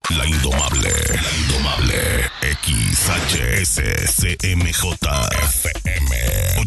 La Indomable XHSCMJ FM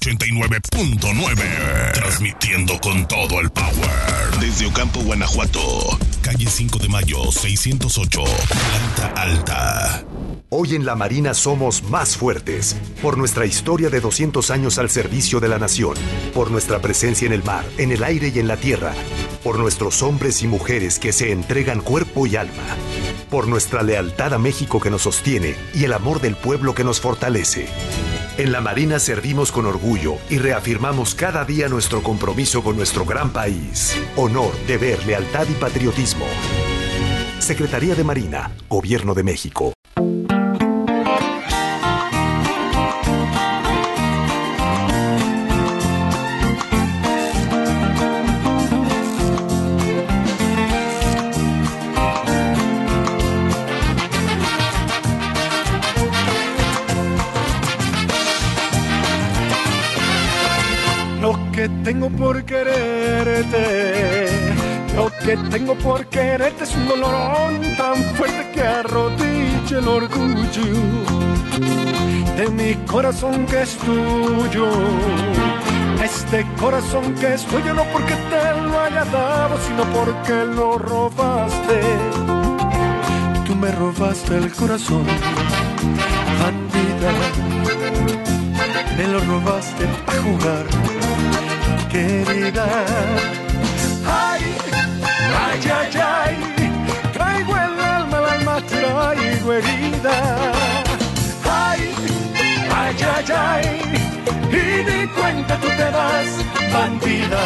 89.9, transmitiendo con todo el power desde Ocampo, Guanajuato, calle 5 de Mayo 608, planta alta. Hoy en la Marina somos más fuertes, por nuestra historia de 200 años al servicio de la nación, por nuestra presencia en el mar, en el aire y en la tierra, por nuestros hombres y mujeres que se entregan cuerpo y alma, por nuestra lealtad a México que nos sostiene y el amor del pueblo que nos fortalece. En la Marina servimos con orgullo y reafirmamos cada día nuestro compromiso con nuestro gran país. Honor, deber, lealtad y patriotismo. Secretaría de Marina, Gobierno de México. Tengo por quererte, lo que tengo por quererte es un dolorón tan fuerte que arrodilla el orgullo de mi corazón que es tuyo. Este corazón que es tuyo no porque te lo haya dado, sino porque lo robaste. Tú me robaste el corazón, bandida, me lo robaste para jugar. Querida, ay, ay, ay, ay, traigo el alma traigo herida. Ay, ay, ay, ay, y ni cuenta tú te das, bandida.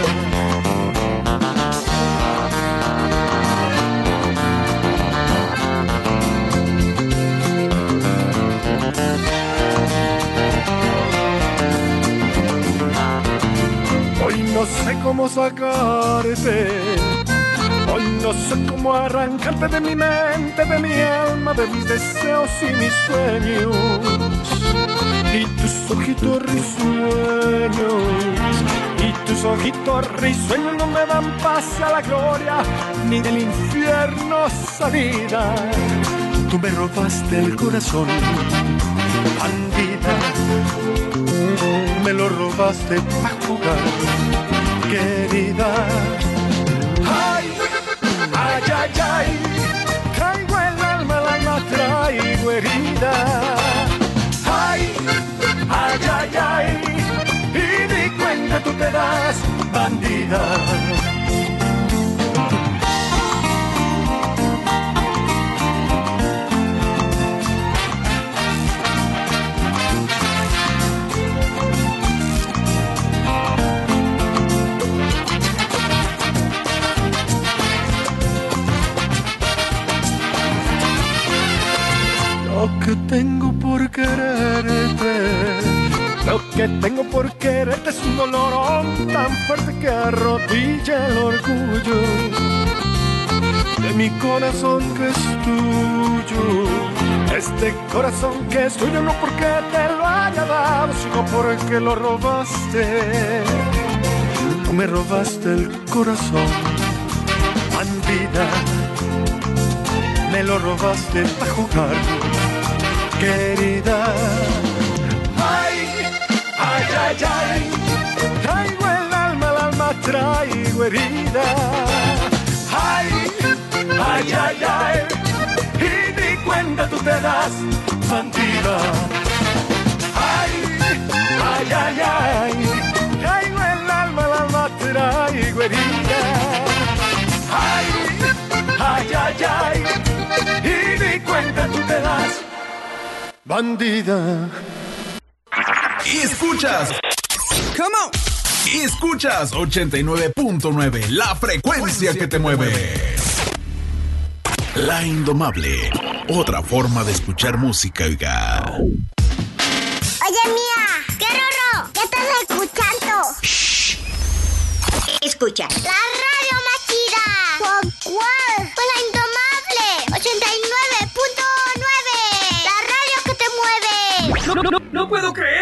Hoy no sé cómo sacarte, hoy no sé cómo arrancarte de mi mente, de mi alma, de mis deseos y mis sueños. Y tus ojitos risueños, y tus ojitos risueños no me dan paz a la gloria, ni del infierno salida. Tú me robaste el corazón, bandida, me lo robaste para jugar, querida. Ay, ay, ay, ay, traigo el alma traigo herida. Ay, ay, ay, ay, y ni cuenta tú te das, bandida. Lo que tengo por quererte, lo que tengo por quererte es un dolorón tan fuerte que arrodilla el orgullo de mi corazón que es tuyo. Este corazón que es tuyo no porque te lo haya dado, sino porque lo robaste. Tú me robaste el corazón, bandida, me lo robaste para jugar, querida. Ay, ay, ay, ay, traigo el alma traigo herida. Ay, ay, ay, ay, y ni cuenta tú te das, bandida. Ay, ay, ay, ay, traigo el alma traigo herida. Ay, ay, ay, ay, y ni cuenta tú te das, bandida. Y escuchas. Come on. Y escuchas 89.9, la frecuencia que te mueve. La Indomable, otra forma de escuchar música, oiga. Oye, Mía, ¿qué rorro? ¿Qué estás escuchando? Shh. Escucha. La radio más chida. ¿Por cuál? Pues la Indomable 89.9. La radio que te mueve. No puedo creer.